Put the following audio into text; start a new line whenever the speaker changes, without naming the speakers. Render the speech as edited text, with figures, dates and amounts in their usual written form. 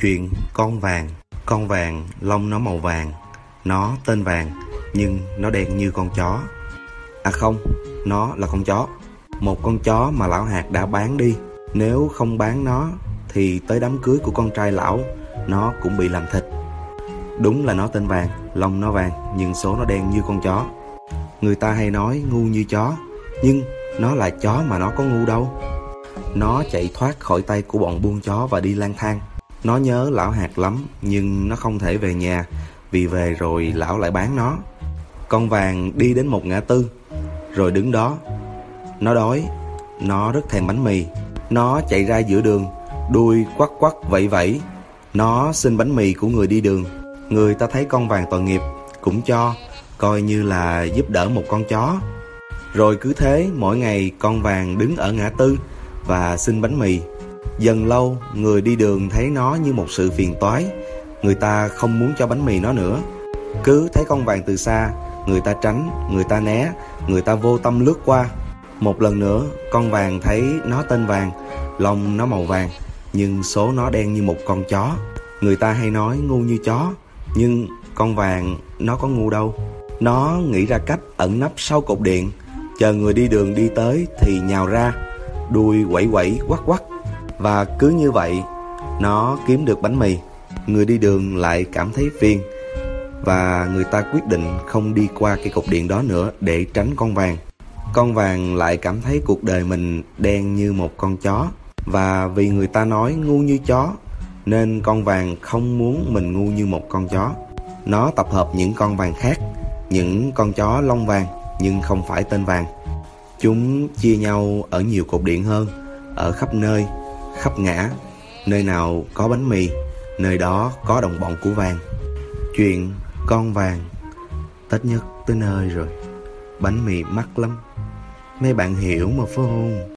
Chuyện con vàng. Con vàng lông nó màu vàng, nó tên vàng nhưng nó đen như con chó. À không, nó là con chó. Một con chó mà lão Hạt đã bán đi. Nếu không bán nó thì tới đám cưới của con trai lão nó cũng bị làm thịt. Đúng là nó tên vàng, lông nó vàng nhưng số nó đen như con chó. Người ta hay nói ngu như chó, nhưng nó là chó mà nó có ngu đâu. Nó chạy thoát khỏi tay của bọn buôn chó và đi lang thang. Nó nhớ lão Hạt lắm, nhưng nó không thể về nhà, vì về rồi lão lại bán nó. Con vàng đi đến một ngã tư, rồi đứng đó. Nó đói, nó rất thèm bánh mì. Nó chạy ra giữa đường, đuôi quắc quắc vẫy vẫy. Nó xin bánh mì của người đi đường. Người ta thấy con vàng tội nghiệp, cũng cho, coi như là giúp đỡ một con chó. Rồi cứ thế, mỗi ngày con vàng đứng ở ngã tư và xin bánh mì. Dần lâu, người đi đường thấy nó như một sự phiền toái. Người ta không muốn cho bánh mì nó nữa. Cứ thấy con vàng từ xa, người ta tránh, người ta né, người ta vô tâm lướt qua. Một lần nữa, con vàng thấy nó tên vàng, lông nó màu vàng, nhưng số nó đen như một con chó. Người ta hay nói ngu như chó, nhưng con vàng nó có ngu đâu. Nó nghĩ ra cách ẩn nấp sau cột điện, chờ người đi đường đi tới thì nhào ra, đuôi quẩy quẩy quắc quắc. Và cứ như vậy, nó kiếm được bánh mì. Người đi đường lại cảm thấy phiền, và người ta quyết định không đi qua cái cột điện đó nữa để tránh con vàng. Con vàng lại cảm thấy cuộc đời mình đen như một con chó. Và vì người ta nói ngu như chó, nên con vàng không muốn mình ngu như một con chó. Nó tập hợp những con vàng khác, những con chó lông vàng nhưng không phải tên vàng. Chúng chia nhau ở nhiều cột điện hơn, ở khắp nơi, khắp ngã. Nơi nào có bánh mì, nơi đó có đồng bọn của vàng. Chuyện con vàng. Tết nhất tới nơi rồi, bánh mì mắc lắm. Mấy bạn hiểu mà phải không?